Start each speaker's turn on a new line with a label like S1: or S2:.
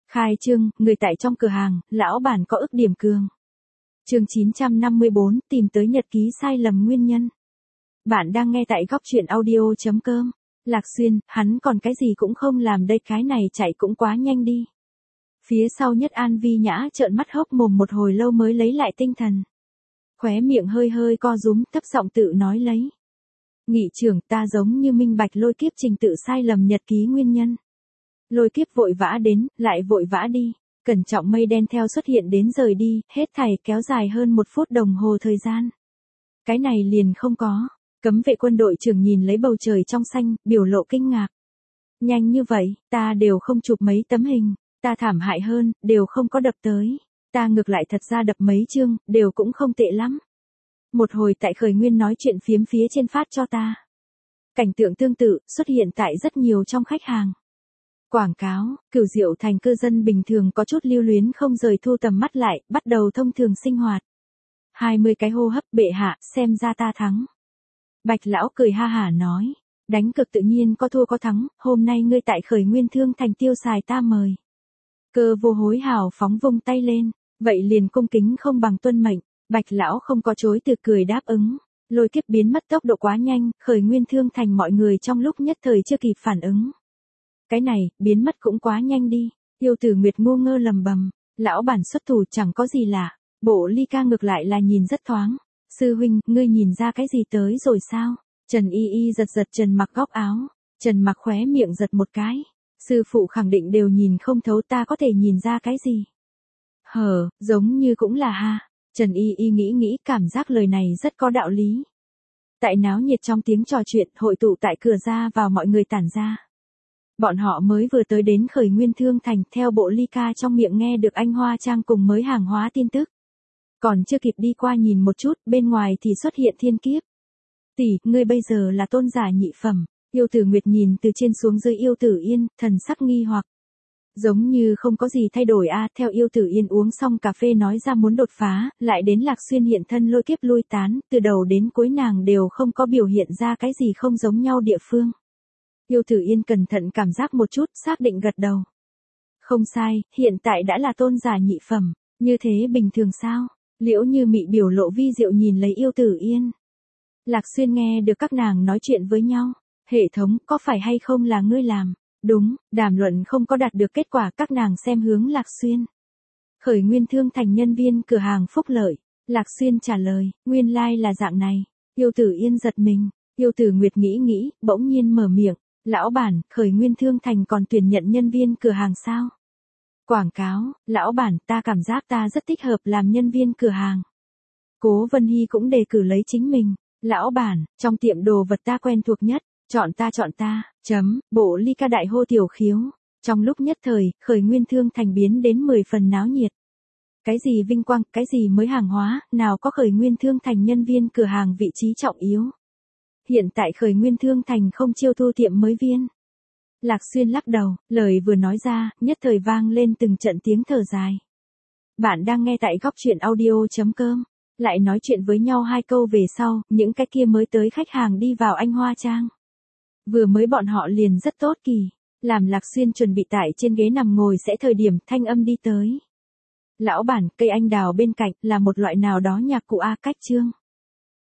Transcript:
S1: Khai trương, người tại trong cửa hàng, lão bản có ức điểm cường. Chương 954, tìm tới nhật ký sai lầm nguyên nhân. Bạn đang nghe tại góc truyện audio.com. Lạc Xuyên, hắn còn cái gì cũng không làm đây, cái này chạy cũng quá nhanh đi. Phía sau Nhất An Vi Nhã trợn mắt hốc mồm một hồi lâu mới lấy lại tinh thần. Khóe miệng hơi hơi co rúm, thấp giọng tự nói lấy. Nghị trưởng, ta giống như minh bạch Lôi Kiếp trình tự sai lầm nhật ký nguyên nhân. Lôi Kiếp vội vã đến, lại vội vã đi. Cẩn trọng mây đen theo xuất hiện đến rời đi, hết thảy kéo dài hơn 1 phút đồng hồ thời gian. Cái này liền không có. Cấm vệ quân đội trưởng nhìn lấy bầu trời trong xanh, biểu lộ kinh ngạc. Nhanh như vậy, ta đều không chụp mấy tấm hình, ta thảm hại hơn, đều không có đập tới. Ta ngược lại thật ra đập mấy chương, đều cũng không tệ lắm. Một hồi tại Khởi Nguyên nói chuyện phiếm phía trên phát cho ta. Cảnh tượng tương tự xuất hiện tại rất nhiều trong khách hàng. Quảng cáo, Cửu Diệu Thành cư dân bình thường có chút lưu luyến không rời thu tầm mắt lại, bắt đầu thông thường sinh hoạt. 20 cái hô hấp, bệ hạ, xem ra ta thắng. Bạch lão cười ha hả nói, đánh cực tự nhiên có thua có thắng, hôm nay ngươi tại Khởi Nguyên Thương Thành tiêu xài ta mời. Cơ Vô Hối hào phóng vung tay lên, vậy liền cung kính không bằng tuân mệnh. Bạch lão không có chối từ cười đáp ứng. Lôi Kiếp biến mất tốc độ quá nhanh, Khởi Nguyên Thương Thành mọi người trong lúc nhất thời chưa kịp phản ứng. Cái này, biến mất cũng quá nhanh đi. Yêu Tử Nguyệt ngu ngơ lầm bầm, lão bản xuất thủ chẳng có gì lạ. Bộ Ly Ca ngược lại là nhìn rất thoáng. Sư huynh, ngươi nhìn ra cái gì tới rồi sao? Trần Y Y giật giật Trần Mặc góc áo. Trần Mặc khóe miệng giật một cái. Sư phụ khẳng định đều nhìn không thấu, ta có thể nhìn ra cái gì? Giống như cũng là ha. Trần Y Y nghĩ cảm giác lời này rất có đạo lý. Tại náo nhiệt trong tiếng trò chuyện, hội tụ tại cửa ra vào mọi người tản ra. Bọn họ mới vừa tới đến Khởi Nguyên Thương Thành, theo Bộ Ly Ca trong miệng nghe được anh Hoa Trang cùng mới hàng hóa tin tức. Còn chưa kịp đi qua nhìn một chút, bên ngoài thì xuất hiện Thiên Kiếp. Tỷ, ngươi bây giờ là tôn giả nhị phẩm. Yêu Tử Nguyệt nhìn từ trên xuống dưới Yêu Tử Yên, thần sắc nghi hoặc. Giống như không có gì thay đổi a. Theo Yêu Tử Yên uống xong cà phê nói ra muốn đột phá, lại đến Lạc Xuyên hiện thân lôi kiếp lui tán, từ đầu đến cuối nàng đều không có biểu hiện ra cái gì không giống nhau địa phương. Yêu Tử Yên cẩn thận cảm giác một chút, xác định gật đầu. Không sai, hiện tại đã là tôn giả nhị phẩm, như thế bình thường sao? Liễu Như Mị biểu lộ vi diệu nhìn lấy Yêu Tử Yên. Lạc Xuyên nghe được các nàng nói chuyện với nhau. Hệ thống, có phải hay không là ngươi làm? Đúng, đàm luận không có đạt được kết quả, các nàng xem hướng Lạc Xuyên. Khởi Nguyên Thương Thành nhân viên cửa hàng phúc lợi. Lạc Xuyên trả lời, nguyên lai là dạng này. Yêu Tử Yên giật mình. Yêu Tử Nguyệt nghĩ, bỗng nhiên mở miệng. Lão bản, Khởi Nguyên Thương Thành còn tuyển nhận nhân viên cửa hàng sao? Quảng cáo, lão bản, ta cảm giác ta rất thích hợp làm nhân viên cửa hàng. Cố Vân Hy cũng đề cử lấy chính mình. Lão bản, trong tiệm đồ vật ta quen thuộc nhất, chọn ta, Bộ Ly Ca đại hô tiểu khiếu. Trong lúc nhất thời, Khởi Nguyên Thương Thành biến đến 10 phần náo nhiệt. Cái gì vinh quang, cái gì mới hàng hóa, nào có Khởi Nguyên Thương Thành nhân viên cửa hàng vị trí trọng yếu. Hiện tại Khởi Nguyên Thương Thành không chiêu thu tiệm mới viên. Lạc Xuyên lắc đầu, lời vừa nói ra, nhất thời vang lên từng trận tiếng thở dài. Bạn đang nghe tại góc truyện audio.com. Lại nói chuyện với nhau 2 câu về sau, những cái kia mới tới khách hàng đi vào Anh Hoa Trang. Vừa mới bọn họ liền rất tốt kỳ. Làm Lạc Xuyên chuẩn bị tại trên ghế nằm ngồi sẽ thời điểm thanh âm đi tới. Lão bản, cây anh đào bên cạnh là một loại nào đó nhạc cụ a, cách chương.